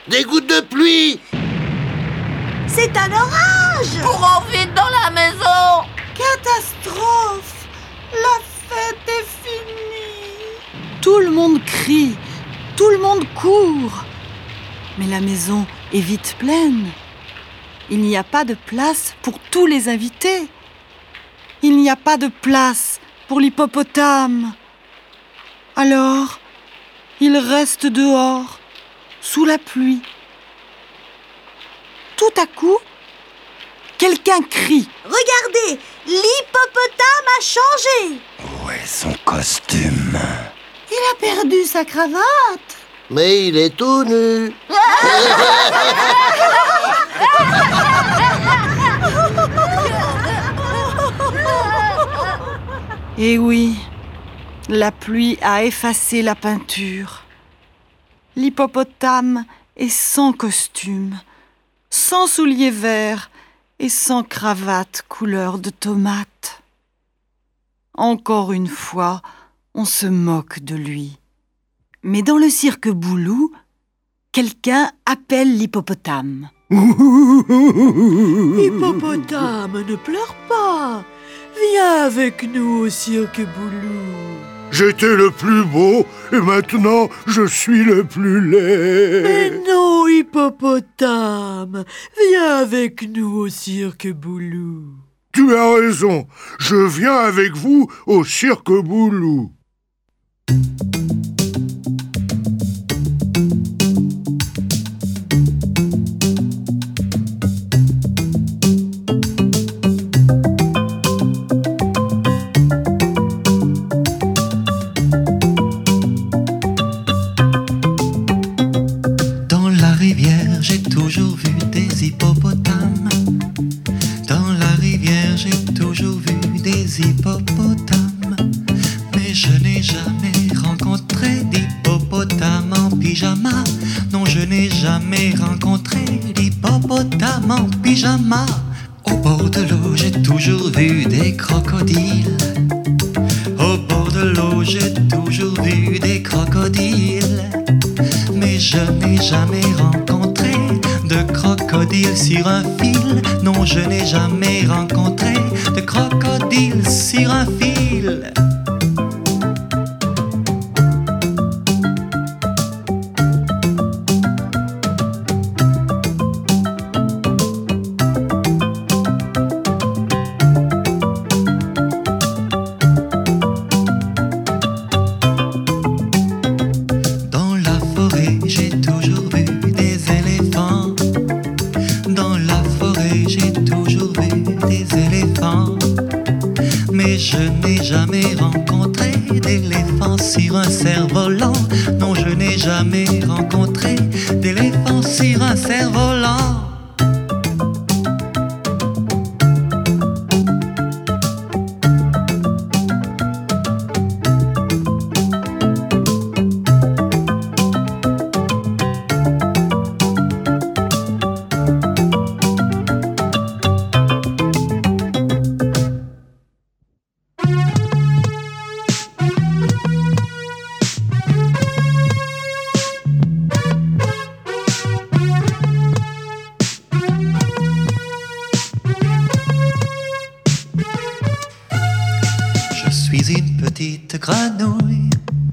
Des gouttes de pluie! C'est un orage! Courons vite dans la maison! Catastrophe! La fête est finie! Tout le monde crie, tout le monde court. Mais la maison est vite pleine. Il n'y a pas de place pour tous les invités. Il n'y a pas de place pour l'hippopotame. Alors, il reste dehors, sous la pluie. Tout à coup, quelqu'un crie. Regardez, l'hippopotame a changé! Où est son costume? Il a perdu sa cravate! Mais il est tout nu! Eh oui, la pluie a effacé la peinture. L'hippopotame est sans costume, sans souliers verts et sans cravate couleur de tomate. Encore une fois, on se moque de lui. Mais dans le cirque Boulou, quelqu'un appelle l'hippopotame. Hippopotame, ne pleure pas! Viens avec nous au cirque Boulou. J'étais le plus beau et maintenant je suis le plus laid. Mais non, hippopotame, viens avec nous au cirque Boulou. Tu as raison, je viens avec vous au cirque Boulou. J'ai toujours vu des hippopotames. Dans la rivière, j'ai toujours vu des hippopotames. Mais je n'ai jamais rencontré d'hippopotame en pyjama. Non, je n'ai jamais rencontré d'hippopotame en pyjama. Au bord de l'eau, j'ai toujours vu des crocodiles. Au bord de l'eau, j'ai toujours vu des crocodiles. Mais je n'ai jamais rencontré de crocodile sur un fil. Non, je n'ai jamais rencontré de crocodile sur un fil. Mais je n'ai jamais rencontré d'éléphant sur un cerf-volant. Non, je n'ai jamais rencontré d'éléphant sur un cerf-volant. Je suis une petite grenouille,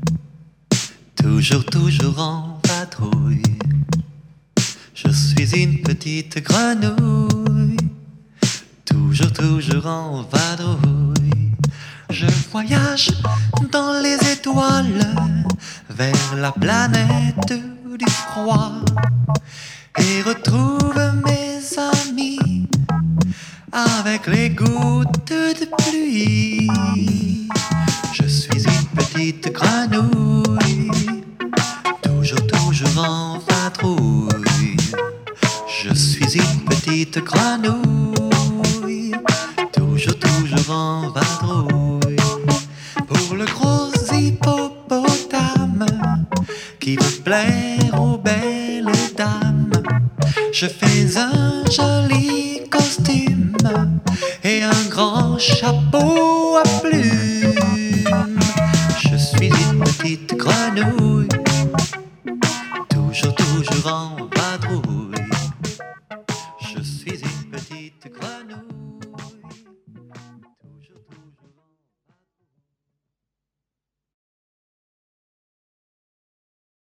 toujours en vadrouille. Je suis une petite grenouille, toujours en vadrouille. Je voyage dans les étoiles, vers la planète du froid, et retrouve mes amis avec les gouttes de pluie. Je suis une petite grenouille, toujours en vadrouille. Je suis une petite grenouille, toujours en vadrouille. Pour le gros hippopotame qui veut plaire aux belles dames, je fais un joli costume et un grand chapeau à plumes. Je suis une petite grenouille, toujours en